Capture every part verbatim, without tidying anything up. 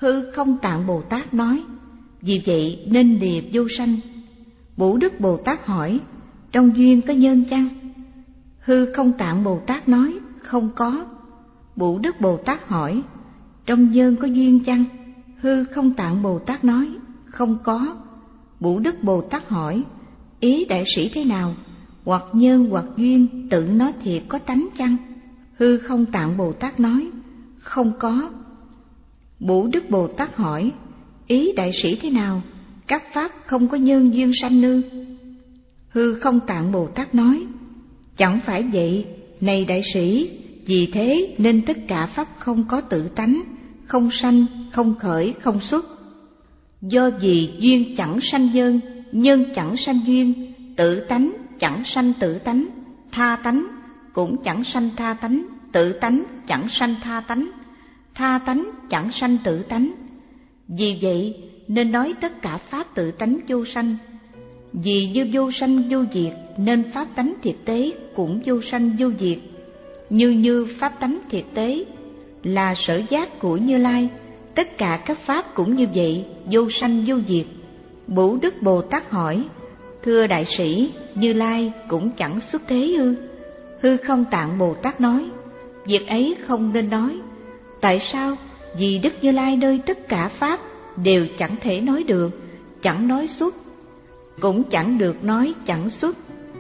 Hư Không Tạng Bồ Tát nói: vì vậy nên lìa vô sanh. Bổn Đức Bồ Tát hỏi: trong duyên có nhân chăng? Hư Không Tạng Bồ Tát nói: không có. Bổn Đức Bồ Tát hỏi: trong nhân có duyên chăng? Hư Không Tạng Bồ Tát nói: không có. Bổn Đức Bồ Tát hỏi: ý đại sĩ thế nào? Hoặc nhân hoặc duyên tự nó thiệt có tánh chăng? Hư Không Tạng Bồ Tát nói: không có. Bổn Đức Bồ Tát hỏi: ý đại sĩ thế nào? Các pháp không có nhân duyên sanh ư? Hư Không Tạng Bồ Tát nói: chẳng phải vậy, này đại sĩ, vì thế nên tất cả pháp không có tự tánh, không sanh, không khởi, không xuất. Do vì duyên chẳng sanh nhân, nhân chẳng sanh duyên, tự tánh chẳng sanh tự tánh, tha tánh cũng chẳng sanh tha tánh, tự tánh chẳng sanh tha tánh, tha tánh chẳng sanh tự tánh. Vì vậy nên nói tất cả pháp tự tánh vô sanh. Vì như vô sanh vô diệt nên pháp tánh thiệt tế cũng vô sanh vô diệt. Như như pháp tánh thiệt tế là sở giác của Như Lai, tất cả các pháp cũng như vậy, vô sanh vô diệt. Bổn Đức Bồ Tát hỏi: thưa đại sĩ, Như Lai cũng chẳng xuất thế ư? Hư Không Tạng Bồ Tát nói: việc ấy không nên nói. Tại sao? Vì Đức Như Lai nơi tất cả pháp đều chẳng thể nói được, chẳng nói xuất, cũng chẳng được nói chẳng xuất.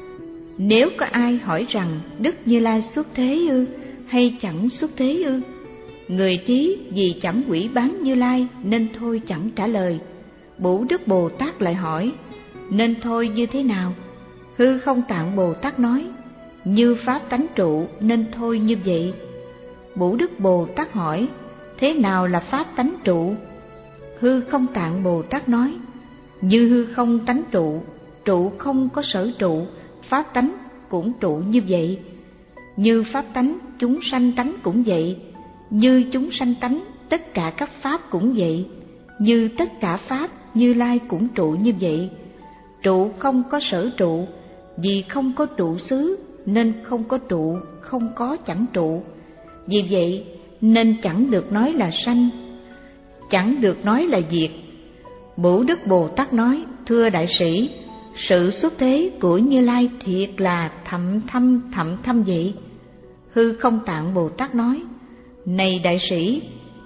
Nếu có ai hỏi rằng Đức Như Lai xuất thế ư hay chẳng xuất thế ư, người trí vì chẳng quỷ bán Như Lai nên thôi chẳng trả lời. Bổn Đức Bồ Tát lại hỏi: nên thôi như thế nào? Hư Không Tạng Bồ Tát nói: như pháp tánh trụ nên thôi như vậy. Bổn Đức Bồ Tát hỏi: thế nào là pháp tánh trụ? Hư Không Tạng Bồ Tát nói: như hư không tánh trụ, trụ không có sở trụ, pháp tánh cũng trụ như vậy. Như pháp tánh chúng sanh tánh cũng vậy, như chúng sanh tánh tất cả các pháp cũng vậy. Như tất cả pháp Như Lai cũng trụ như vậy. Trụ không có sở trụ, vì không có trụ xứ nên không có trụ, không có chẳng trụ. Vì vậy nên chẳng được nói là sanh, chẳng được nói là diệt. Bổn Đức Bồ Tát nói: thưa đại sĩ, sự xuất thế của Như Lai thiệt là thậm thâm thậm thâm vậy. Hư Không Tạng Bồ Tát nói: này đại sĩ,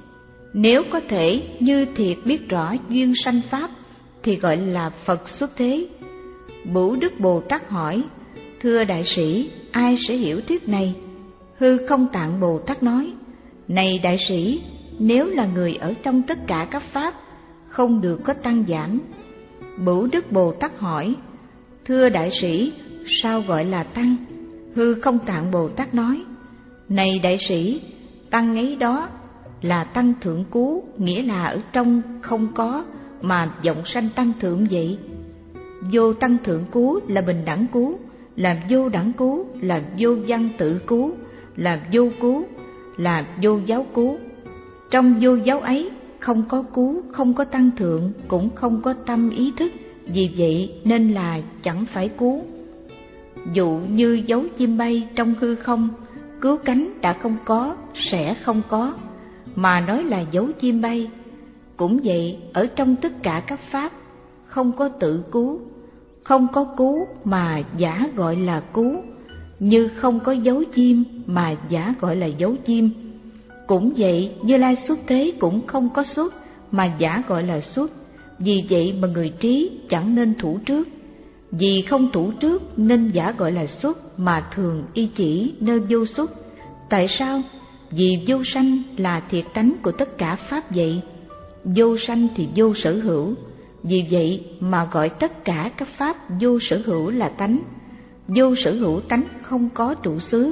nếu có thể như thiệt biết rõ duyên sanh pháp thì gọi là Phật xuất thế. Bổn Đức Bồ Tát hỏi: thưa đại sĩ, ai sẽ hiểu thuyết này? Hư Không Tạng Bồ Tát nói: này đại sĩ, nếu là người ở trong tất cả các pháp không được có tăng giảm. Bổn Đức Bồ Tát hỏi: thưa đại sĩ, sao gọi là tăng? Hư Không Tạng Bồ Tát nói: này đại sĩ, tăng ấy đó là tăng thượng cứu, nghĩa là ở trong không có mà vọng sanh tăng thượng vậy. Vô tăng thượng cứu là bình đẳng cứu, là vô đẳng cứu, là vô văn tự cứu, là vô cứu, là vô giáo cứu. Trong vô giáo ấy không có cứu, không có tăng thượng, cũng không có tâm ý thức, vì vậy nên là chẳng phải cứu. Dụ như dấu chim bay trong hư không, cứu cánh đã không có, sẽ không có, mà nói là dấu chim bay. Cũng vậy, ở trong tất cả các pháp không có tự cứu, không có cứu mà giả gọi là cứu. Như không có dấu chim mà giả gọi là dấu chim. Cũng vậy, Như Lai xuất thế cũng không có xuất mà giả gọi là xuất. Vì vậy mà người trí chẳng nên thủ trước. Vì không thủ trước nên giả gọi là xuất mà thường y chỉ nơi vô xuất. Tại sao? Vì vô sanh là thiệt tánh của tất cả pháp vậy. Vô sanh thì vô sở hữu. Vì vậy mà gọi tất cả các pháp vô sở hữu là tánh. Vô sở hữu tánh không có trụ xứ.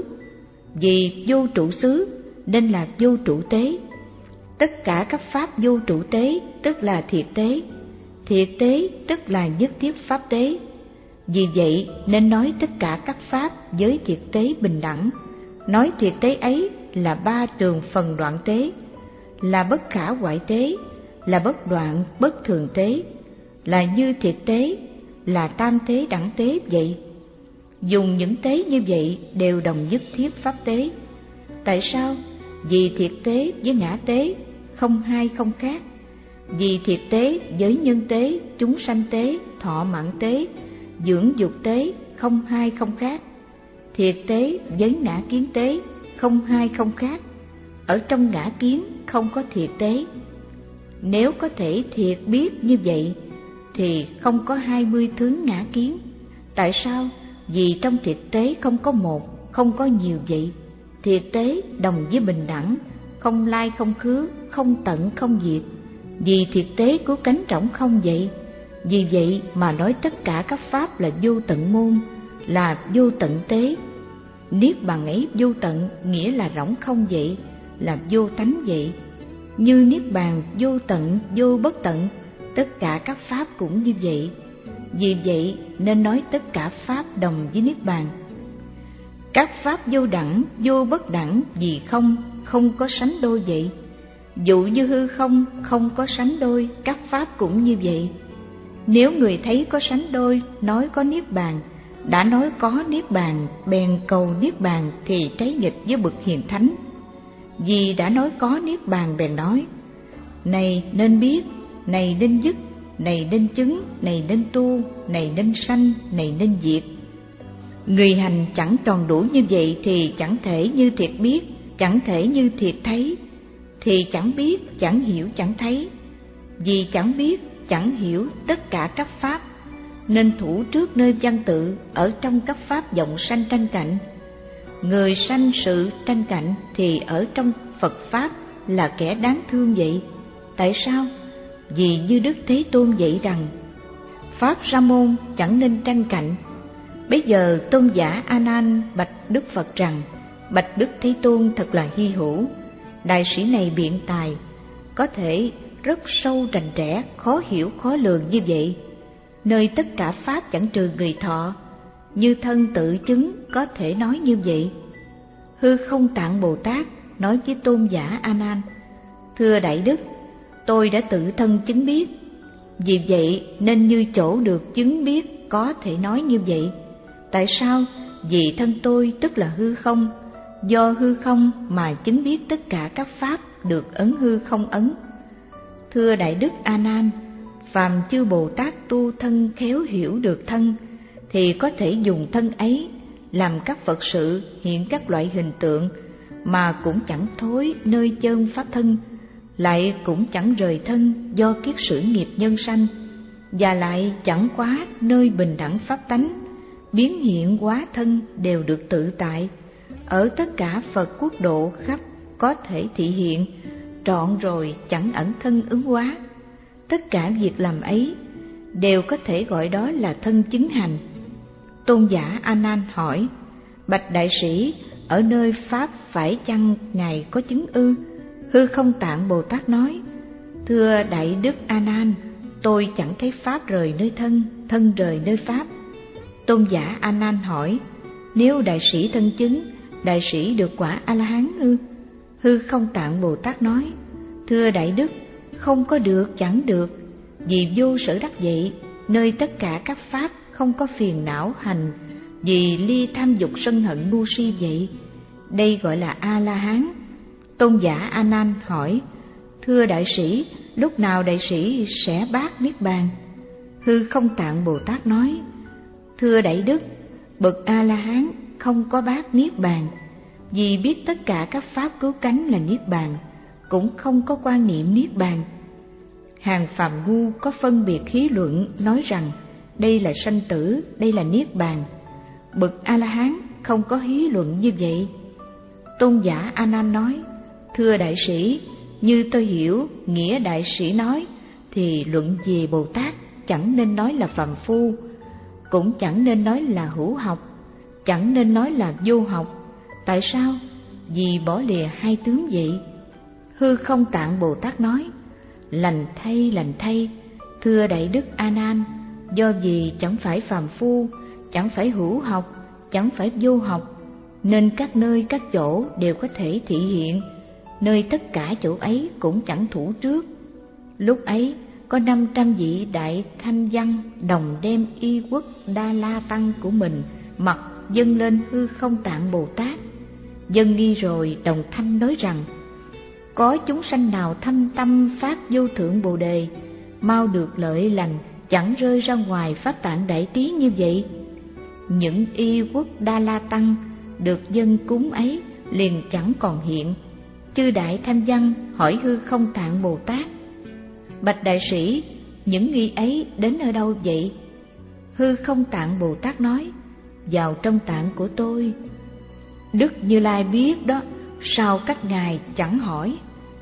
Vì vô trụ xứ nên là vô trụ tế. Tất cả các pháp vô trụ tế tức là thiệt tế. Thiệt tế tức là nhất thiết pháp tế. Vì vậy nên nói tất cả các pháp với thiệt tế bình đẳng. Nói thiệt tế ấy là ba trường phần đoạn tế, là bất khả hoại tế, là bất đoạn bất thường tế, là như thiệt tế, là tam tế đẳng tế vậy. Dùng những tế như vậy đều đồng nhất thiết pháp tế. Tại sao? Vì thiệt tế với ngã tế không hai không khác, Vì thiệt tế, giới nhân tế, chúng sanh tế, thọ mạng tế, dưỡng dục tế, không hai không khác. Thiệt tế, giới ngã kiến tế, không hai không khác. Ở trong ngã kiến không có thiệt tế. Nếu có thể thiệt biết như vậy thì không có hai mươi thứ ngã kiến. Tại sao? Vì trong thiệt tế không có một, không có nhiều vậy. Thiệt tế đồng với bình đẳng, không lai không khứ, không tận không diệt. Vì thiệt tế cứu cánh rỗng không vậy. Vì vậy mà nói tất cả các pháp là vô tận môn, là vô tận tế. Niết bàn ấy vô tận nghĩa là rỗng không vậy, là vô tánh vậy. Như niết bàn vô tận vô bất tận, tất cả các pháp cũng như vậy. Vì vậy nên nói tất cả pháp đồng với niết bàn. Các pháp vô đẳng vô bất đẳng vì không, không có sánh đôi vậy. Dụ như hư không không có sánh đôi, các pháp cũng như vậy. Nếu người thấy có sánh đôi, nói có niết bàn, đã nói có niết bàn, bèn cầu niết bàn thì trái nghịch với bậc hiền thánh. Vì đã nói có niết bàn bèn nói, này nên biết, này nên dứt, này nên chứng, này nên tu, này nên sanh, này nên diệt. Người hành chẳng tròn đủ như vậy thì chẳng thể như thiệt biết, chẳng thể như thiệt thấy. Thì chẳng biết, chẳng hiểu, chẳng thấy. Vì chẳng biết, chẳng hiểu tất cả các pháp, nên thủ trước nơi văn tự ở trong các pháp vọng sanh tranh cạnh. Người sanh sự tranh cạnh thì ở trong Phật Pháp là kẻ đáng thương vậy. Tại sao? Vì như Đức Thế Tôn dạy rằng, Pháp Sa môn chẳng nên tranh cạnh. Bây giờ tôn giả A Nan bạch Đức Phật rằng, bạch Đức Thế Tôn thật là hy hữu. Đại sĩ này biện tài, có thể rất sâu rành rẽ, khó hiểu khó lường như vậy. Nơi tất cả pháp chẳng trừ người thọ, như thân tự chứng có thể nói như vậy. Hư Không Tạng Bồ Tát nói với tôn giả A Nan, thưa Đại Đức, tôi đã tự thân chứng biết. Vì vậy nên như chỗ được chứng biết có thể nói như vậy. Tại sao? Vì thân tôi tức là hư không, do hư không mà chứng biết tất cả các pháp được ấn hư không ấn. Thưa Đại Đức A Nan, phàm chư Bồ Tát tu thân khéo hiểu được thân, thì có thể dùng thân ấy làm các vật sự hiện các loại hình tượng, mà cũng chẳng thối nơi chân pháp thân, lại cũng chẳng rời thân do kiết sử nghiệp nhân sanh, và lại chẳng quá nơi bình đẳng pháp tánh, biến hiện hóa thân đều được tự tại. Ở tất cả Phật quốc độ khắp có thể thị hiện, trọn rồi chẳng ẩn thân ứng hóa. Tất cả việc làm ấy đều có thể gọi đó là thân chứng hành. Tôn giả A Nan hỏi, bạch đại sĩ, ở nơi pháp phải chăng ngài có chứng ư? Hư Không Tạng Bồ Tát nói, thưa Đại Đức A Nan, tôi chẳng thấy pháp rời nơi thân, thân rời nơi pháp. Tôn giả A Nan hỏi, nếu đại sĩ thân chứng, đại sĩ được quả A La Hán ư? Hư Không Tạng Bồ Tát nói, thưa Đại Đức, không có được chẳng được, vì vô sở đắc vậy, nơi tất cả các pháp không có phiền não hành, vì ly tham dục sân hận ngu si vậy. Đây gọi là A La Hán. Tôn giả A Nan hỏi, thưa đại sĩ, lúc nào đại sĩ sẽ bát niết bàn? Hư Không Tạng Bồ Tát nói, thưa Đại Đức, bậc A La Hán không có bát niết bàn, vì biết tất cả các pháp cứu cánh là niết bàn, cũng không có quan niệm niết bàn. Hàng phàm ngu có phân biệt khí luận nói rằng đây là sanh tử, đây là niết bàn. Bậc A La Hán không có hí luận như vậy. Tôn giả A Nan nói, thưa đại sĩ, như tôi hiểu nghĩa đại sĩ nói, thì luận về Bồ Tát chẳng nên nói là phàm phu, cũng chẳng nên nói là hữu học, chẳng nên nói là vô học. Tại sao? Vì bỏ lìa hai tướng vậy. Hư Không Tạng Bồ Tát nói, lành thay, lành thay, thưa Đại Đức A Nan, do vì chẳng phải phàm phu, chẳng phải hữu học, chẳng phải vô học, nên các nơi các chỗ đều có thể thị hiện, nơi tất cả chỗ ấy cũng chẳng thủ trước. Lúc ấy có năm trăm vị đại thanh văn đồng đem y quốc Đa La Tăng của mình mặc dâng lên Hư Không Tạng Bồ Tát. Dâng nghi rồi đồng thanh nói rằng, Có chúng sanh nào thâm tâm phát vô thượng bồ đề, mau được lợi lành, chẳng rơi ra ngoài pháp tạng đại trí như vậy? Những y quốc Đa La Tăng được dân cúng ấy liền chẳng còn hiện. Chư Đại Thanh Văn hỏi Hư Không Tạng Bồ Tát: Bạch đại sĩ, những nghi ấy đến ở đâu vậy? Hư Không Tạng Bồ Tát nói: Vào trong tạng của tôi. Đức Như Lai biết đó, sao các ngài chẳng hỏi?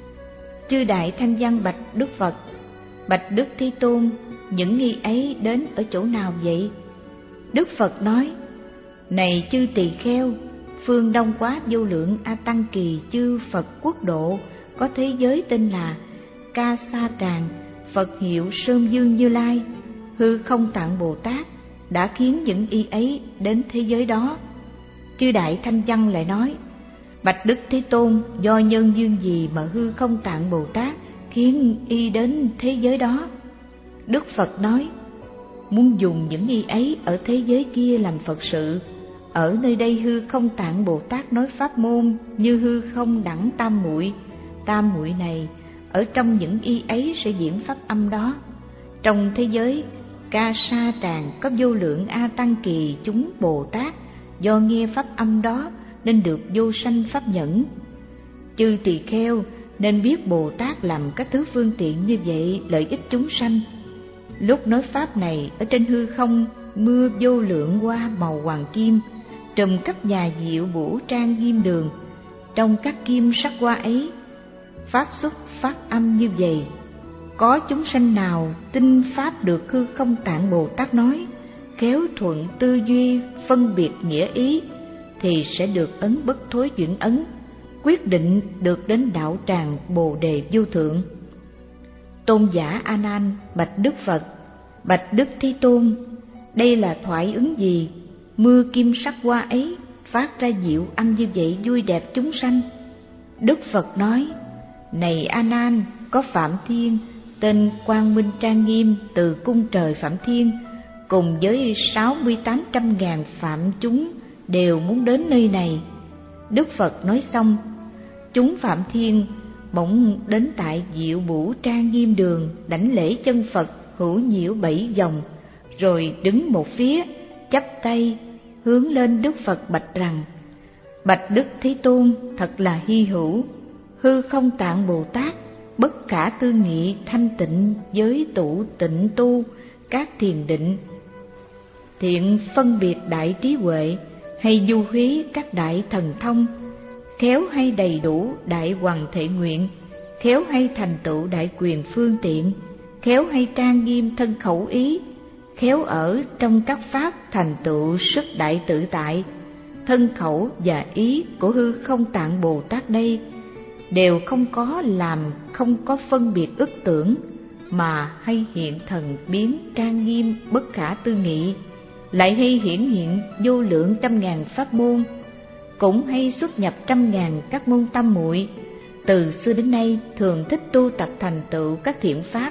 Chư Đại Thanh Văn bạch Đức Phật: Bạch Đức Thế Tôn, những nghi ấy đến ở chỗ nào vậy? Đức Phật nói: Này chư tỳ kheo, phương Đông Quá Vô Lượng A Tăng Kỳ chư Phật quốc độ có thế giới tên là Ca Sa Tràng, Phật hiệu Sơn Dương Như Lai. Hư Không Tạng Bồ Tát đã khiến những y ấy đến thế giới đó. Chư Đại Thanh Văn lại nói: Bạch Đức Thế Tôn, do nhân duyên gì mà Hư Không Tạng Bồ Tát khiến y đến thế giới đó? Đức Phật nói: Muốn dùng những y ấy ở thế giới kia làm Phật sự. Ở nơi đây Hư Không Tạng Bồ Tát nói pháp môn như hư không đẳng tam muội. Tam muội này ở trong những y ấy sẽ diễn pháp âm đó. Trong thế giới Ca Sa Tràng có vô lượng A Tăng Kỳ chúng Bồ Tát, do nghe pháp âm đó nên được vô sanh pháp nhẫn. Chư tỳ kheo nên biết Bồ Tát làm các thứ phương tiện như vậy lợi ích chúng sanh. Lúc nói pháp này, ở trên hư không mưa vô lượng hoa màu hoàng kim trùm khắp nhà diệu vũ trang nghiêm đường. Trong các kim sắc hoa ấy phát xuất phát âm như vậy. Có chúng sanh nào tin pháp được Hư Không Tạng Bồ Tát nói, khéo thuận tư duy phân biệt nghĩa ý, thì sẽ được ấn bất thối chuyển ấn, quyết định được đến đạo tràng Bồ Đề vô thượng. Tôn giả A Nan bạch Đức Phật: Bạch Đức Thế Tôn, đây là thoại ứng gì? Mưa kim sắc hoa ấy phát ra diệu âm như vậy vui đẹp chúng sanh. Đức Phật nói: Này A Nan, có Phạm Thiên tên Quang Minh trang nghiêm từ cung trời Phạm Thiên, cùng với sáu mươi tám trăm ngàn phạm chúng đều muốn đến nơi này. Đức Phật nói xong, chúng Phạm Thiên bỗng đến tại diệu vũ trang nghiêm đường, đảnh lễ chân Phật hữu nhiễu bảy vòng, rồi đứng một phía chắp tay hướng lên Đức Phật bạch rằng: Bạch Đức Thế Tôn, thật là hy hữu. Hư Không Tạng Bồ Tát bất khả tư nghị thanh tịnh giới tụ tịnh tu các thiền định, thiện phân biệt đại trí huệ, hay du hí các đại thần thông, khéo hay đầy đủ đại hoàng thể nguyện, khéo hay thành tựu đại quyền phương tiện, khéo hay trang nghiêm thân khẩu ý, khéo ở trong các pháp thành tựu sức đại tự tại. Thân khẩu và ý của Hư Không Tạng Bồ Tát đây đều không có làm không có phân biệt ức tưởng, mà hay hiện thần biến trang nghiêm bất khả tư nghị, lại hay hiển hiện vô lượng trăm ngàn pháp môn, cũng hay xuất nhập trăm ngàn các môn tam muội. Từ xưa đến nay thường thích tu tập thành tựu các thiện pháp.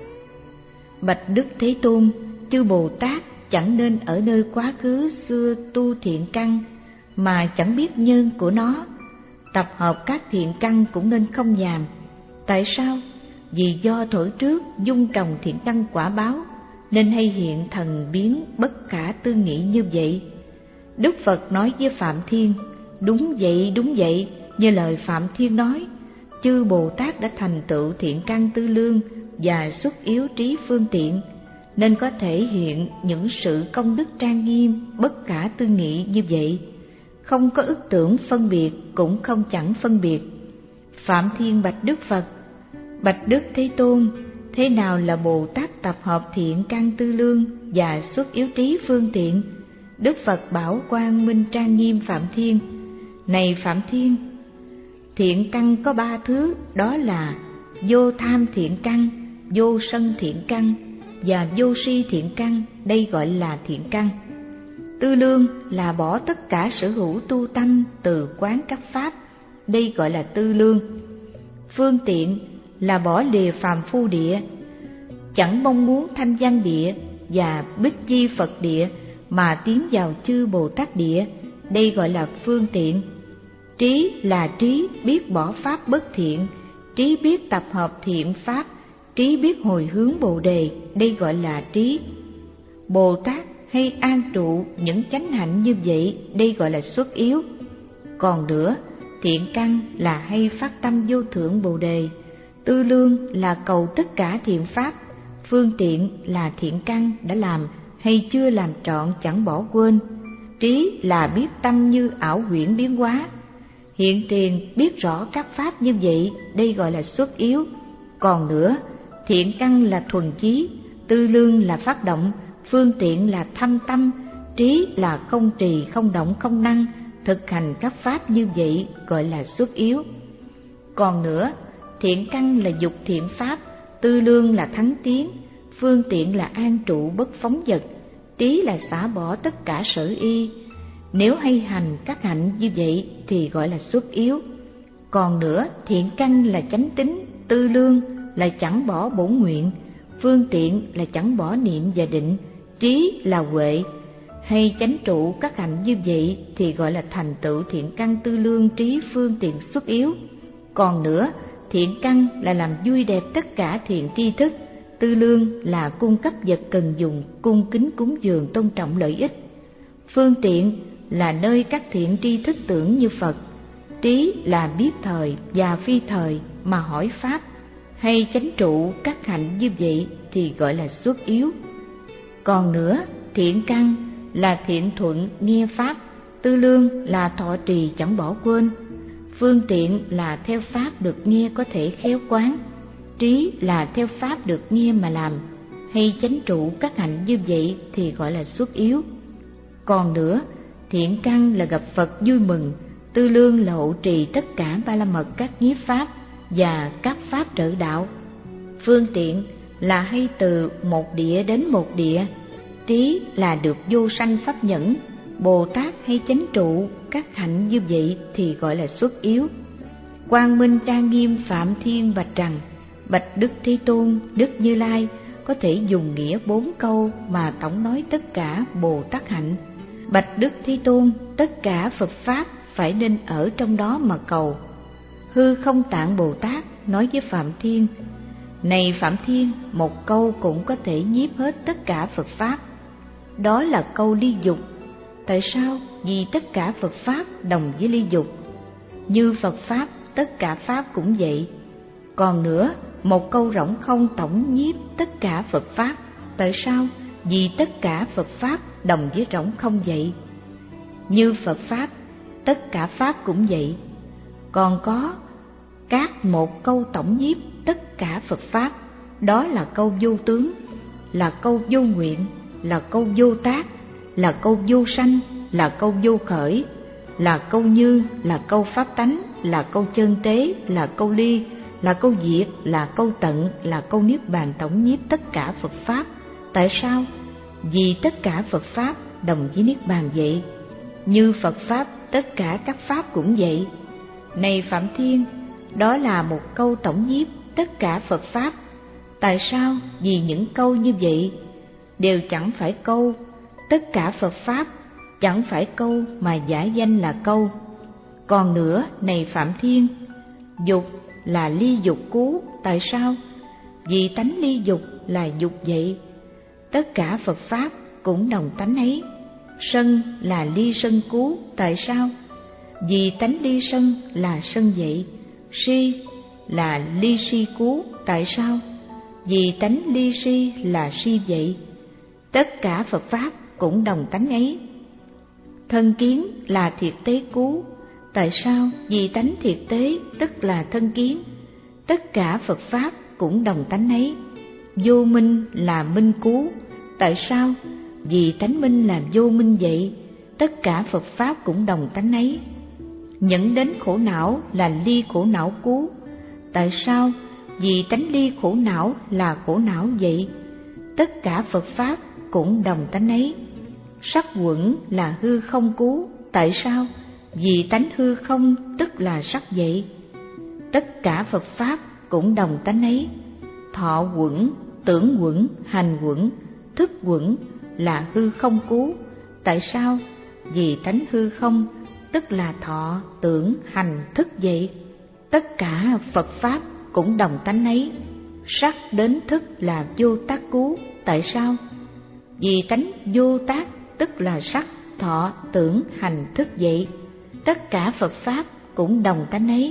Bạch Đức Thế Tôn, chư Bồ Tát chẳng nên ở nơi quá khứ xưa tu thiện căn mà chẳng biết nhân của nó. Tập hợp các thiện căn cũng nên không nhàm. Tại sao? Vì do thuở trước dung trồng thiện căn quả báo, nên hay hiện thần biến bất khả tư nghị như vậy. Đức Phật nói với Phạm Thiên: Đúng vậy, đúng vậy, như lời Phạm Thiên nói, chư Bồ Tát đã thành tựu thiện căn tư lương và xuất yếu trí phương tiện, nên có thể hiện những sự công đức trang nghiêm bất khả tư nghị như vậy, không có ức tưởng phân biệt, cũng không chẳng phân biệt. Phạm Thiên bạch Đức Phật: Bạch Đức Thế Tôn, thế nào là Bồ Tát tập hợp thiện căn tư lương và xuất yếu trí phương tiện? Đức Phật bảo Quang Minh trang nghiêm Phạm Thiên: Này Phạm Thiên, thiện căn có ba thứ, đó là vô tham thiện căn, vô sân thiện căn và vô si thiện căn, đây gọi là thiện căn. Tư lương là bỏ tất cả sở hữu tu tâm từ quán các pháp, đây gọi là tư lương. Phương tiện là bỏ lìa phàm phu địa, chẳng mong muốn thanh văn địa và bích chi Phật địa mà tiến vào chư Bồ Tát địa, đây gọi là phương tiện. Trí là trí biết bỏ pháp bất thiện Trí biết tập hợp thiện pháp, trí biết hồi hướng Bồ đề, đây gọi là trí. Bồ Tát hay an trụ những chánh hạnh như vậy, đây gọi là xuất yếu. Còn nữa, thiện căn là hay phát tâm vô thượng Bồ đề, tư lương là cầu tất cả thiện pháp, phương tiện là thiện căn đã làm hay chưa làm trọn chẳng bỏ quên. Trí là biết tâm như ảo huyễn biến hóa, hiện tiền biết rõ các pháp như vậy, đây gọi là xuất yếu. Còn nữa, thiện căn là thuần chí, tư lương là phát động, phương tiện là thâm tâm, trí là không trì không động không năng, thực hành các pháp như vậy gọi là xuất yếu. Còn nữa, thiện căn là dục thiện pháp, tư lương là thắng tiến, phương tiện là an trụ bất phóng dật, trí là xả bỏ tất cả sở y. Nếu hay hành các hạnh như vậy thì gọi là xuất yếu. Còn nữa, thiện căn là chánh tín, tư lương là chẳng bỏ bổn nguyện, phương tiện là chẳng bỏ niệm và định, trí là huệ. Hay chánh trụ các hạnh như vậy thì gọi là thành tựu thiện căn tư lương trí phương tiện xuất yếu. Còn nữa, thiện căn là làm vui đẹp tất cả thiện tri thức, tư lương là cung cấp vật cần dùng, cung kính cúng dường tôn trọng lợi ích, phương tiện là nơi các thiện tri thức tưởng như Phật, trí là biết thời và phi thời mà hỏi pháp. Hay chánh trụ các hạnh như vậy thì gọi là xuất yếu. Còn nữa, thiện căn là thiện thuận nghe pháp, tư lương là thọ trì chẳng bỏ quên, phương tiện là theo pháp được nghe có thể khéo quán, trí là theo pháp được nghe mà làm. Hay chánh trụ các hạnh như vậy thì gọi là xuất yếu. Còn nữa, thiện căn là gặp Phật vui mừng, tư lương là hộ trì tất cả ba la mật các nhiếp pháp và các pháp trợ đạo, phương tiện là hay từ một địa đến một địa, trí là được vô sanh pháp nhẫn. Bồ Tát hay chánh trụ các hạnh như vậy thì gọi là xuất yếu. Quang Minh trang nghiêm Phạm Thiên bạch rằng: Bạch Đức Thế Tôn, Đức Như Lai có thể dùng nghĩa bốn câu mà tổng nói tất cả Bồ Tát hạnh. Bạch Đức Thế Tôn, tất cả Phật pháp phải nên ở trong đó mà cầu. Hư Không Tạng Bồ Tát nói với Phạm Thiên: Này Phạm Thiên, một câu cũng có thể nhiếp hết tất cả Phật pháp. Đó là câu ly dục. Tại sao? Vì tất cả Phật pháp đồng với ly dục. Như Phật pháp, tất cả pháp cũng vậy. Còn nữa, một câu rỗng không tổng nhiếp tất cả Phật pháp. Tại sao? Vì tất cả Phật pháp đồng với rỗng không vậy. Như Phật pháp, tất cả pháp cũng vậy. Còn có các một câu tổng nhiếp tất cả Phật pháp, đó là câu vô tướng, là câu vô nguyện, là câu vô tác, là câu vô sanh, là câu vô khởi, là câu như, là câu pháp tánh, là câu chân tế, là câu ly, là câu diệt, là câu tận, là câu niết bàn tổng nhiếp tất cả Phật pháp. Tại sao? Vì tất cả Phật pháp đồng với niết bàn vậy. Như Phật pháp, tất cả các pháp cũng vậy. Này Phạm Thiên, đó là một câu tổng nhiếp tất cả Phật pháp. Tại sao? Vì những câu như vậy đều chẳng phải câu tất cả Phật pháp, chẳng phải câu mà giả danh là câu. Còn nữa, này Phạm Thiên, dục là ly dục cứu. Tại sao? Vì tánh ly dục là dục vậy. Tất cả Phật pháp cũng đồng tánh ấy. Sân là ly sân cứu. Tại sao? Vì tánh ly sân là sân vậy. Si là ly si cứu. Tại sao? Vì tánh ly si là si vậy. Tất cả Phật pháp cũng đồng tánh ấy. Thân kiến là thiệt tế cứu. Tại sao? Vì tánh thiệt tế tức là thân kiến. Tất cả Phật pháp cũng đồng tánh ấy. Vô minh là minh cứu. Tại sao? Vì tánh minh là vô minh vậy. Tất cả Phật pháp cũng đồng tánh ấy. Nhẫn đến khổ não là ly khổ não cứu. Tại sao? Vì tánh ly khổ não là khổ não vậy. Tất cả Phật pháp cũng đồng tánh ấy. Sắc quẩn là hư không cứu. Tại sao? Vì tánh hư không tức là sắc vậy. Tất cả Phật pháp cũng đồng tánh ấy. Thọ quẩn, tưởng quẩn, hành quẩn, thức quẩn là hư không cứu. Tại sao? Vì tánh hư không tức là thọ, tưởng, hành, thức vậy. Tất cả Phật pháp cũng đồng tánh ấy. Sắc đến thức là vô tác cú, tại sao? Vì tánh vô tác tức là sắc, thọ, tưởng, hành, thức vậy. Tất cả Phật Pháp cũng đồng tánh ấy.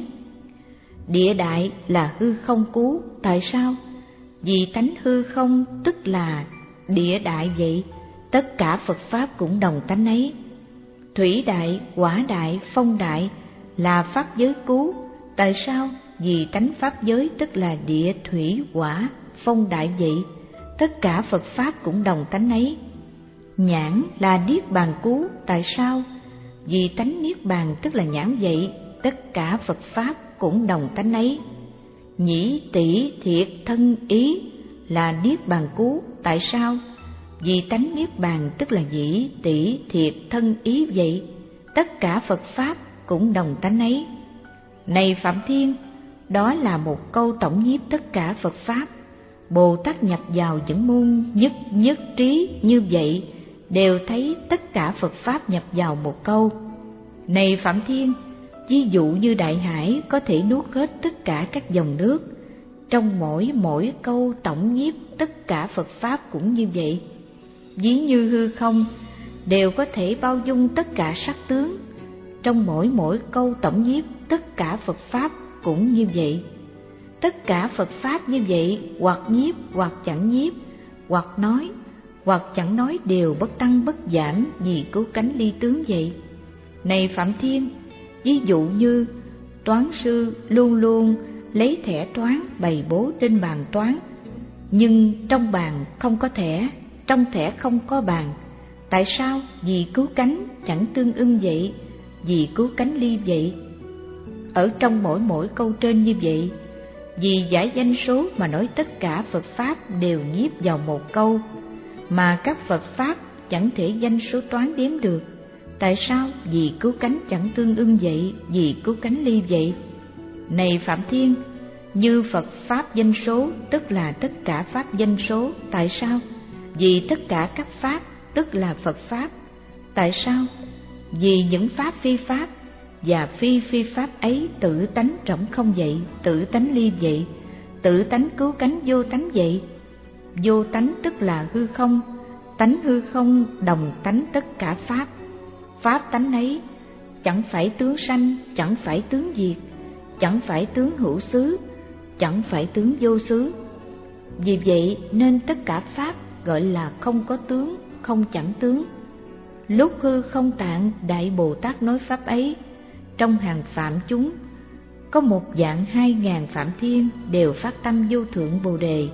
Địa đại là hư không cú, tại sao? Vì tánh hư không tức là địa đại vậy. Tất cả Phật Pháp cũng đồng tánh ấy. Thủy đại, hỏa đại, phong đại là pháp giới cú, tại sao? Vì tánh pháp giới tức là địa, thủy, hỏa, phong đại vậy. Tất cả Phật Pháp cũng đồng tánh ấy. Nhãn là niết bàn cú, tại sao? Vì tánh niết bàn tức là nhãn vậy. Tất cả Phật Pháp cũng đồng tánh ấy. Nhĩ, tỷ, thiệt, thân, ý là niết bàn cú, tại sao? Vì tánh niết bàn tức là nhĩ, tỷ, thiệt, thân, ý vậy. Tất cả Phật Pháp cũng đồng tánh ấy. Này Phạm Thiên, đó là một câu tổng nhiếp tất cả Phật Pháp. Bồ Tát nhập vào những môn nhất nhất trí như vậy, đều thấy tất cả Phật Pháp nhập vào một câu. Này Phạm Thiên, ví dụ như đại hải có thể nuốt hết tất cả các dòng nước. Trong mỗi mỗi câu tổng nhiếp tất cả Phật Pháp cũng như vậy. Ví như hư không đều có thể bao dung tất cả sắc tướng. Trong mỗi mỗi câu tổng nhiếp tất cả Phật Pháp cũng như vậy. Tất cả Phật Pháp như vậy, hoặc nhiếp, hoặc chẳng nhiếp, hoặc nói, hoặc chẳng nói đều bất tăng bất giảm vì cứu cánh ly tướng vậy. Này Phạm Thiên, ví dụ như toán sư luôn luôn lấy thẻ toán bày bố trên bàn toán, nhưng trong bàn không có thẻ, trong thẻ không có bàn. Tại sao? Vì cứu cánh chẳng tương ưng vậy, vì cứu cánh ly vậy. Ở trong mỗi mỗi câu trên như vậy, vì giải danh số mà nói tất cả Phật Pháp đều nhiếp vào một câu, mà các Phật Pháp chẳng thể danh số toán đếm được. Tại sao? Vì cứu cánh chẳng tương ưng vậy, vì cứu cánh ly vậy. Này Phạm Thiên, như Phật Pháp danh số tức là tất cả Pháp danh số, tại sao? Vì tất cả các Pháp tức là Phật Pháp. Tại sao? Vì những Pháp phi Pháp và phi phi Pháp ấy tự tánh trống không vậy, tự tánh ly vậy, tự tánh cứu cánh vô tánh vậy. Vô tánh tức là hư không, tánh hư không đồng tánh tất cả Pháp. Pháp tánh ấy chẳng phải tướng sanh, chẳng phải tướng diệt, chẳng phải tướng hữu xứ, chẳng phải tướng vô xứ. Vì vậy nên tất cả Pháp gọi là không có tướng, không chẳng tướng. Lúc hư không tạng Đại Bồ Tát nói Pháp ấy, trong hàng phạm chúng có một vạn hai ngàn Phạm Thiên đều phát tâm vô thượng Bồ Đề.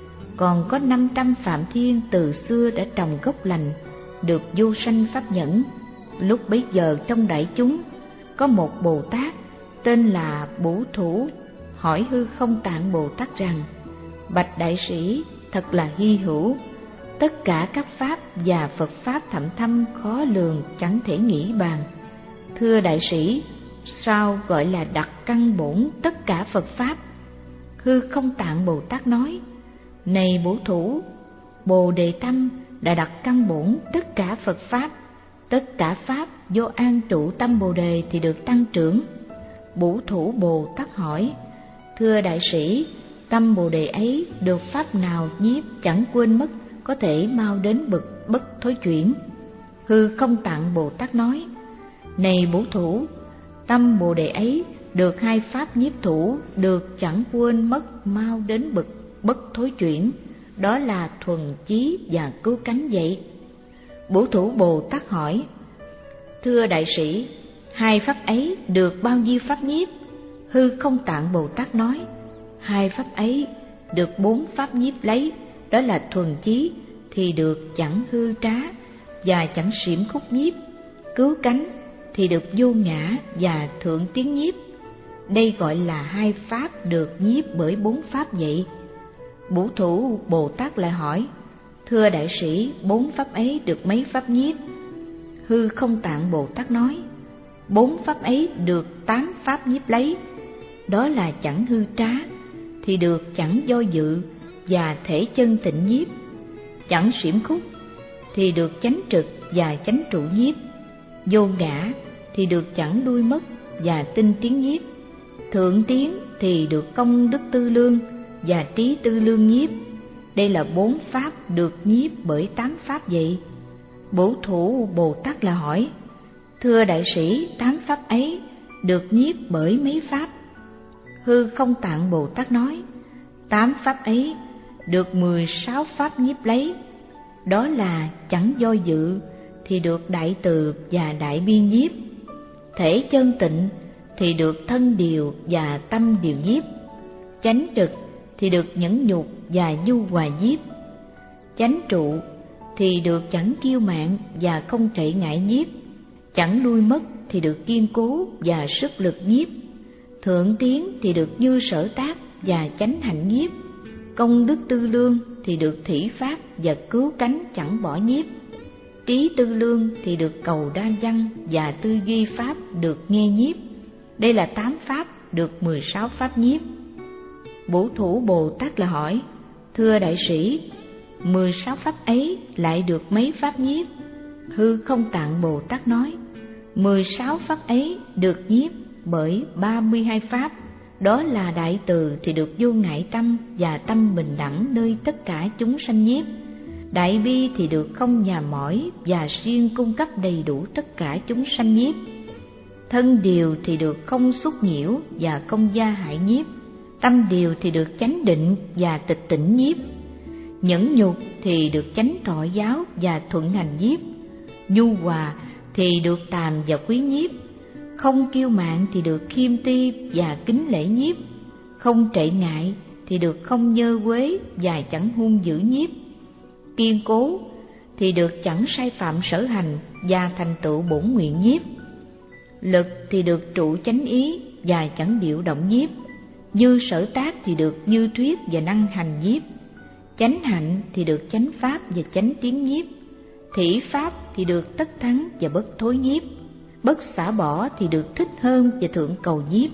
Còn có năm trăm Phạm Thiên từ xưa đã trồng gốc lành, được vô sanh pháp nhẫn. Lúc bấy giờ trong đại chúng có một Bồ Tát tên là Bủ Thủ, hỏi hư không tạng Bồ Tát rằng: Bạch đại sĩ, thật là hy hữu, tất cả các Pháp và Phật Pháp thậm thâm khó lường, chẳng thể nghĩ bàn. Thưa đại sĩ, sao gọi là đặt căn bổn tất cả Phật Pháp? Hư không tạng Bồ Tát nói: Này Bổ Thủ, Bồ Đề Tâm đã đặt căn bổn tất cả Phật Pháp. Tất cả Pháp vô an trụ tâm Bồ Đề thì được tăng trưởng. Bổ Thủ Bồ Tát hỏi: Thưa đại sĩ, tâm Bồ Đề ấy được Pháp nào nhiếp chẳng quên mất, có thể mau đến bậc bất thối chuyển? Hư không tạng Bồ Tát nói: Này Bổ Thủ, tâm Bồ Đề ấy được hai Pháp nhiếp thủ, được chẳng quên mất, mau đến bậc bất thối chuyển, đó là thuần chí và cứu cánh vậy. Bổ Thủ Bồ Tát hỏi: Thưa đại sĩ, hai Pháp ấy được bao nhiêu Pháp nhiếp? Hư không tạng Bồ Tát nói: Hai Pháp ấy được bốn Pháp nhiếp lấy, đó là thuần chí thì được chẳng hư trá và chẳng xiểm khúc nhiếp, cứu cánh thì được vô ngã và thượng tiến nhiếp. Đây gọi là hai Pháp được nhiếp bởi bốn Pháp vậy. Bổ Thủ Bồ Tát lại hỏi: Thưa đại sĩ, bốn Pháp ấy được mấy Pháp nhiếp? Hư không tạng Bồ Tát nói: Bốn Pháp ấy được tám Pháp nhiếp lấy, đó là chẳng hư trá thì được chẳng do dự và thể chân tịnh nhiếp, chẳng xiểm khúc thì được chánh trực và chánh trụ nhiếp, vô ngã thì được chẳng đuôi mất và tinh tiến nhiếp, thượng tiến thì được công đức tư lương và trí tư lương nhiếp. Đây là bốn pháp được nhiếp bởi tám pháp vậy. Bổ Thủ Bồ Tát là hỏi: thưa đại sĩ, tám pháp ấy được nhiếp bởi mấy pháp? Hư Không Tạng Bồ Tát nói: tám pháp ấy được mười sáu pháp nhiếp lấy. Đó là chẳng do dự thì được đại từ và đại bi nhiếp, thể chân tịnh thì được thân điều và tâm điều nhiếp, chánh trực thì được nhẫn nhục và nhu hòa nhiếp, chánh trụ thì được chẳng kiêu mạn và không trệ ngại nhiếp, chẳng lui mất thì được kiên cố và sức lực nhiếp, thượng tiến thì được như sở tác và chánh hạnh nhiếp, công đức tư lương thì được thủy pháp và cứu cánh chẳng bỏ nhiếp, trí tư lương thì được cầu đa văn và tư duy pháp được nghe nhiếp. Đây là tám pháp được mười sáu pháp nhiếp. Bổ Thủ Bồ Tát là hỏi: thưa đại sĩ, mười sáu pháp ấy lại được mấy pháp nhiếp? Hư Không Tạng Bồ Tát nói: mười sáu pháp ấy được nhiếp bởi ba mươi hai pháp. Đó là đại từ thì được vô ngại tâm và tâm bình đẳng nơi tất cả chúng sanh nhiếp, đại bi thì được không nhà mỏi và siêng cung cấp đầy đủ tất cả chúng sanh nhiếp, thân điều thì được không xúc nhiễu và không gia hại nhiếp, tâm điều thì được chánh định và tịch tỉnh nhiếp, nhẫn nhục thì được chánh thọ giáo và thuận hành nhiếp, nhu hòa thì được tàm và quý nhiếp, không kiêu mạn thì được khiêm ti và kính lễ nhiếp, không trệ ngại thì được không nhơ quế và chẳng hung dữ nhiếp, kiên cố thì được chẳng sai phạm sở hành và thành tựu bổn nguyện nhiếp, lực thì được trụ chánh ý và chẳng điệu động nhiếp, như sở tác thì được như thuyết và năng hành nhiếp, chánh hạnh thì được chánh pháp và chánh tiến nhiếp, thủy pháp thì được tất thắng và bất thối nhiếp, bất xả bỏ thì được thích hơn và thượng cầu nhiếp,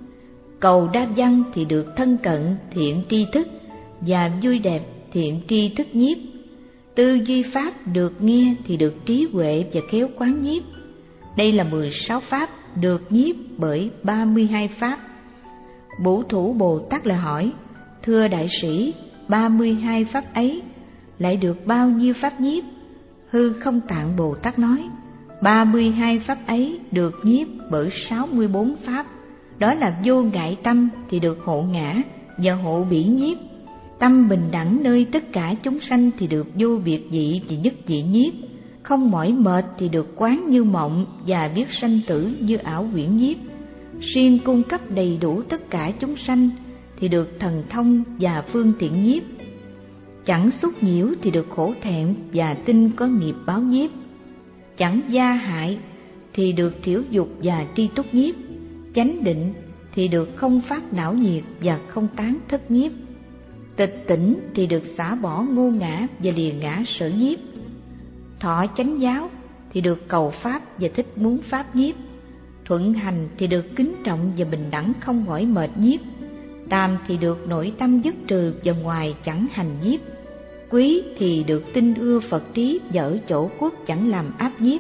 cầu đa văn thì được thân cận thiện tri thức và vui đẹp thiện tri thức nhiếp, tư duy pháp được nghe thì được trí huệ và khéo quán nhiếp. Đây là mười sáu pháp được nhiếp bởi ba mươi hai pháp. Bổ Thủ Bồ Tát lại hỏi: thưa đại sĩ, ba mươi hai pháp ấy lại được bao nhiêu pháp nhiếp? Hư Không Tạng Bồ Tát nói: ba mươi hai pháp ấy được nhiếp bởi sáu mươi bốn pháp. Đó là vô ngại tâm thì được hộ ngã và hộ bỉ nhiếp, tâm bình đẳng nơi tất cả chúng sanh thì được vô biệt vị và nhất vị nhiếp, không mỏi mệt thì được quán như mộng và biết sanh tử như ảo huyễn nhiếp, siêng cung cấp đầy đủ tất cả chúng sanh thì được thần thông và phương tiện nhiếp, chẳng xúc nhiễu thì được khổ thẹn và tin có nghiệp báo nhiếp, chẳng gia hại thì được thiểu dục và tri túc nhiếp, chánh định thì được không phát não nhiệt và không tán thất nhiếp, tịch tỉnh thì được xả bỏ ngô ngã và lìa ngã sở nhiếp, thọ chánh giáo thì được cầu pháp và thích muốn pháp nhiếp, thuận hành thì được kính trọng và bình đẳng không mỏi mệt nhiếp, tam thì được nội tâm dứt trừ và ngoài chẳng hành nhiếp, quý thì được tin ưa Phật trí và ở chỗ quốc chẳng làm áp nhiếp,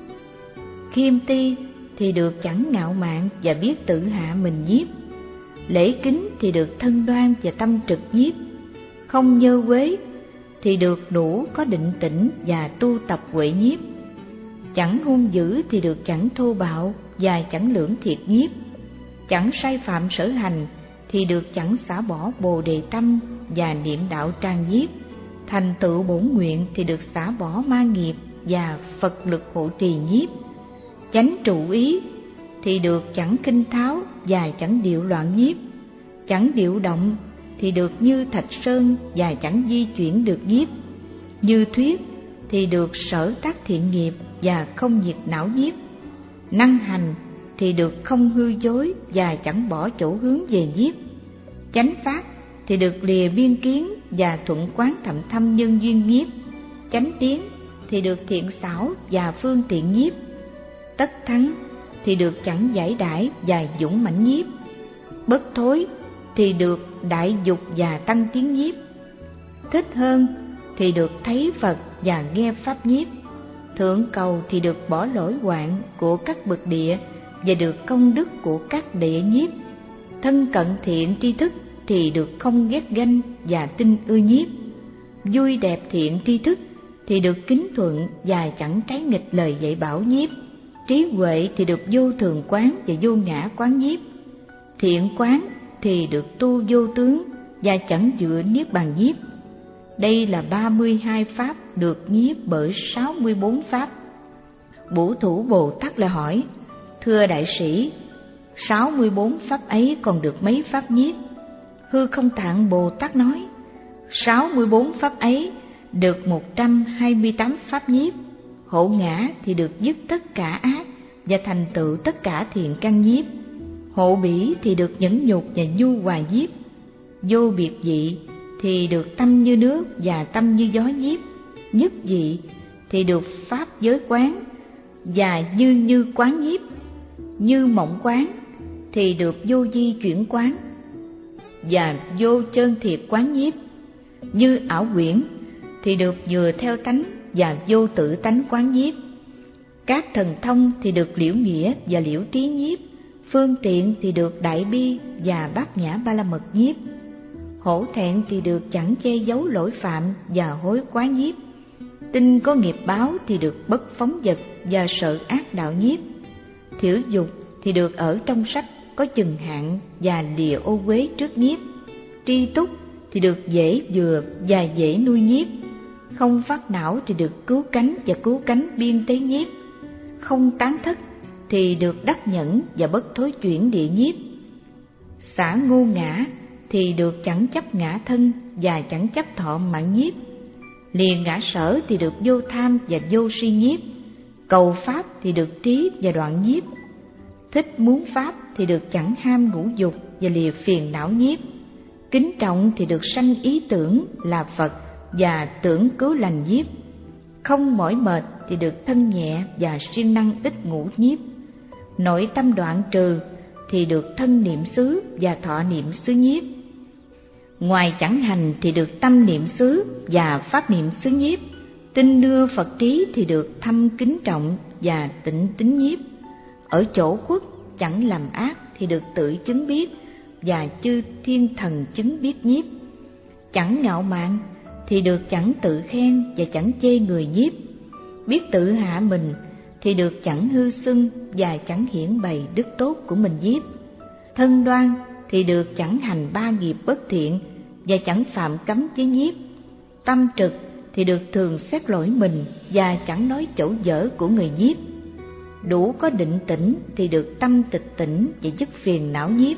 khiêm ti thì được chẳng ngạo mạn và biết tự hạ mình nhiếp, lễ kính thì được thân đoan và tâm trực nhiếp, không nhơ quế thì được đủ có định tĩnh và tu tập huệ nhiếp, chẳng hung dữ thì được chẳng thô bạo và chẳng lưỡng thiệt nhiếp, chẳng sai phạm sở hành thì được chẳng xả bỏ bồ đề tâm và niệm đạo tràng nhiếp, thành tựu bổn nguyện thì được xả bỏ ma nghiệp và Phật lực hộ trì nhiếp, chánh trụ ý thì được chẳng kinh tháo và chẳng điệu loạn nhiếp, chẳng điệu động thì được như thạch sơn và chẳng di chuyển được nhiếp, như thuyết thì được sở tác thiện nghiệp và không diệt não nhiếp, năng hành thì được không hư dối và chẳng bỏ chỗ hướng về nhiếp, chánh pháp thì được lìa biên kiến và thuận quán thậm thâm nhân duyên nhiếp, chánh tiến thì được thiện xảo và phương tiện nhiếp, tất thắng thì được chẳng giải đãi và dũng mãnh nhiếp, bất thối thì được đại dục và tăng tiến nhiếp, thích hơn thì được thấy Phật và nghe pháp nhiếp, thượng cầu thì được bỏ lỗi hoạn của các bậc địa và được công đức của các địa nhiếp, thân cận thiện tri thức thì được không ghét ganh và tinh ưa nhiếp, vui đẹp thiện tri thức thì được kính thuận và chẳng trái nghịch lời dạy bảo nhiếp, trí huệ thì được vô thường quán và vô ngã quán nhiếp, thiện quán thì được tu vô tướng và chẳng dựa niết bàn nhiếp. Đây là ba mươi hai pháp được nhiếp bởi sáu mươi bốn pháp. Bổ Thủ Bồ Tát lại hỏi: thưa đại sĩ, sáu mươi bốn pháp ấy còn được mấy pháp nhiếp? Hư Không Tạng Bồ Tát nói: sáu mươi bốn pháp ấy được một trăm hai mươi tám pháp nhiếp. Hộ ngã thì được dứt tất cả ác và thành tựu tất cả thiện căn nhiếp. Hộ bỉ thì được nhẫn nhục và nhu hòa nhiếp. Vô biệt dị thì được tâm như nước và tâm như gió nhiếp. Nhất dị thì được pháp giới quán và như như quán nhiếp. Như mộng quán thì được vô di chuyển quán và vô chân thiệt quán nhiếp. Như ảo quyển thì được vừa theo tánh và vô tự tánh quán nhiếp. Các thần thông thì được liễu nghĩa và liễu trí nhiếp. Phương tiện thì được đại bi và bát nhã ba la mật nhiếp. Hổ thẹn thì được chẳng che giấu lỗi phạm và hối quá nhiếp. Tinh có nghiệp báo thì được bất phóng vật và sợ ác đạo nhiếp. Thiểu dục thì được ở trong sách có chừng hạn và lìa ô uế trước nhiếp. Tri túc thì được dễ vừa và dễ nuôi nhiếp. Không phát não thì được cứu cánh và cứu cánh biên tế nhiếp. Không tán thất thì được đắc nhẫn và bất thối chuyển địa nhiếp. Xả ngô ngã thì được chẳng chấp ngã thân và chẳng chấp thọ mạng nhiếp. Lìa ngã sở thì được vô tham và vô si nhiếp. Cầu pháp thì được trí và đoạn nhiếp. Thích muốn pháp thì được chẳng ham ngũ dục và lìa phiền não nhiếp. Kính trọng thì được sanh ý tưởng là Phật và tưởng cứu lành nhiếp. Không mỏi mệt thì được thân nhẹ và siêng năng ít ngủ nhiếp. Nội tâm đoạn trừ thì được thân niệm xứ và thọ niệm xứ nhiếp. Ngoài chẳng hành thì được tâm niệm xứ và pháp niệm xứ nhiếp. Tinh đưa Phật trí thì được thâm kính trọng và tịnh tín nhiếp. Ở chỗ khuất chẳng làm ác thì được tự chứng biết và chư thiên thần chứng biết nhiếp. Chẳng ngạo mạn thì được chẳng tự khen và chẳng chê người nhiếp. Biết tự hạ mình thì được chẳng hư xưng và chẳng hiển bày đức tốt của mình nhiếp. Thân đoan thì được chẳng hành ba nghiệp bất thiện và chẳng phạm cấm với nhiếp. Tâm trực thì được thường xét lỗi mình và chẳng nói chỗ dở của người nhiếp. Đủ có định tĩnh thì được tâm tịch tỉnh và dứt phiền não nhiếp.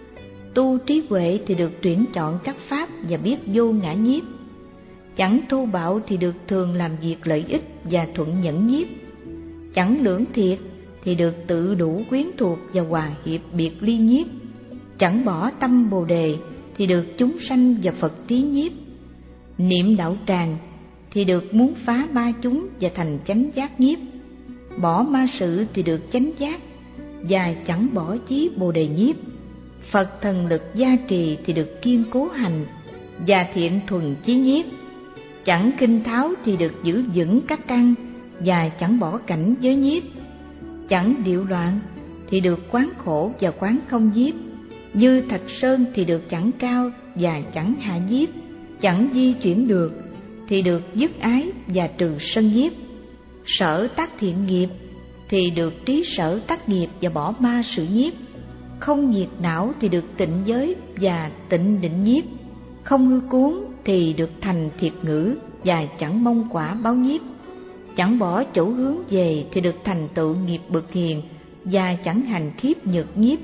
Tu trí huệ thì được tuyển chọn các pháp và biết vô ngã nhiếp. Chẳng thô bạo thì được thường làm việc lợi ích và thuận nhẫn nhiếp. Chẳng lưỡng thiệt thì được tự đủ quyến thuộc và hòa hiệp biệt ly nhiếp. Chẳng bỏ tâm bồ đề thì được chúng sanh và Phật trí nhiếp. Niệm đạo tràng thì được muốn phá ba chúng và thành chánh giác nhiếp. Bỏ ma sự thì được chánh giác và chẳng bỏ chí bồ đề nhiếp. Phật thần lực gia trì thì được kiên cố hành và thiện thuần chí nhiếp. Chẳng kinh tháo thì được giữ vững các căn và chẳng bỏ cảnh giới nhiếp. Chẳng điệu loạn thì được quán khổ và quán không nhiếp. Như thạch sơn thì được chẳng cao và chẳng hạ nhiếp. Chẳng di chuyển được thì được dứt ái và trừ sân nhiếp. Sở tác thiện nghiệp thì được trí sở tác nghiệp và bỏ ma sự nhiếp. Không diệt não thì được tịnh giới và tịnh định nhiếp. Không hư cuốn thì được thành thiệt ngữ và chẳng mong quả báo nhiếp. Chẳng bỏ chỗ hướng về thì được thành tựu nghiệp bậc hiền và chẳng hành khiếp nhược nhiếp.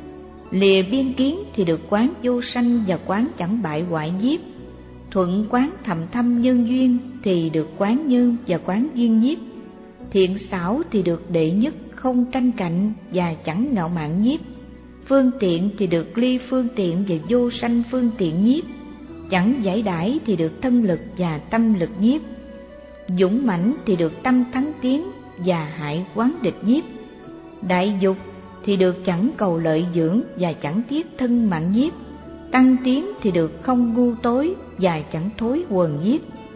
Lìa biên kiến thì được quán vô sanh và quán chẳng bại hoại nhiếp. Thuận quán thầm thâm nhân duyên thì được quán nhân và quán duyên nhiếp. Thiện xảo thì được đệ nhất không tranh cạnh và chẳng ngạo mạn nhiếp. Phương tiện thì được ly phương tiện và vô sanh phương tiện nhiếp. Chẳng giải đãi thì được thân lực và tâm lực nhiếp. Dũng mãnh thì được tâm thắng tiến và hại quán địch nhiếp. Đại dục thì được chẳng cầu lợi dưỡng và chẳng tiếc thân mạng nhiếp. Tăng tiến thì được không ngu tối và chẳng thối quần nhiếp.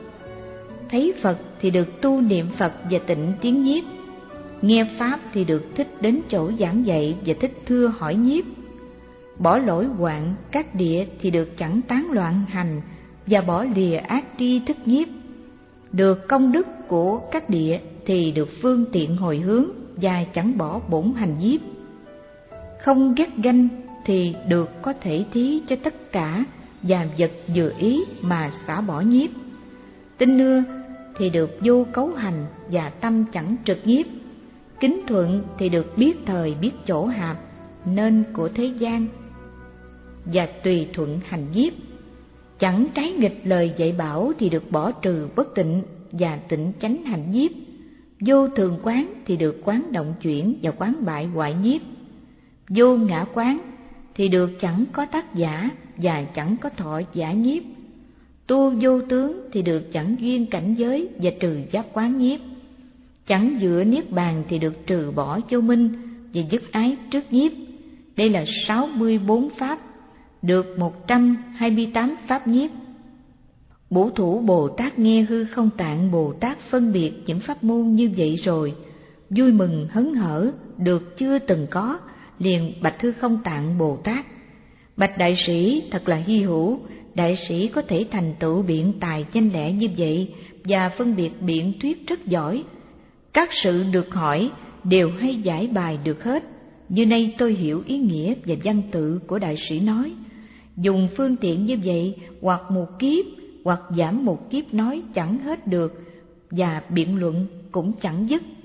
Thấy Phật thì được tu niệm Phật và tịnh tiến nhiếp. Nghe Pháp thì được thích đến chỗ giảng dạy và thích thưa hỏi nhiếp. bỏ lỗi hoạn các địa thì được chẳng tán loạn hành và bỏ lìa ác tri thức nhiếp. Được công đức của các địa thì được phương tiện hồi hướng và chẳng bỏ bổn hành nhiếp. Không ghét ganh thì được có thể thí cho tất cả và vật vừa ý mà xả bỏ nhiếp. Tin nưa thì được vô cấu hành và tâm chẳng trực nhiếp. Kính thuận thì được biết thời biết chỗ hạp nên của thế gian và tùy thuận hành nhiếp. Chẳng trái nghịch lời dạy bảo thì được bỏ trừ bất tịnh và tịnh chánh hành nhiếp. Vô thường quán thì được quán động chuyển và quán bại hoại nhiếp. Vô ngã quán thì được chẳng có tác giả và chẳng có thọ giả nhiếp. Tu vô tướng thì được chẳng duyên cảnh giới và trừ giác quán nhiếp. Chẳng dựa niết bàn thì được trừ bỏ vô minh và dứt ái trước nhiếp. Đây là sáu mươi bốn pháp, được một trăm hai mươi tám pháp nhiếp. Bổ Thủ Bồ Tát nghe Hư Không Tạng Bồ Tát phân biệt những pháp môn như vậy rồi, vui mừng hớn hở được chưa từng có, liền bạch Hư Không Tạng Bồ Tát: Bạch đại sĩ, thật là hy hữu, đại sĩ có thể thành tựu biện tài nhanh lẹ như vậy và phân biệt biện thuyết rất giỏi. Các sự được hỏi đều hay giải bài được hết. Như nay tôi hiểu ý nghĩa và văn tự của đại sĩ nói. Dùng phương tiện như vậy, hoặc một kiếp hoặc giảm một kiếp nói chẳng hết được, và biện luận cũng chẳng dứt.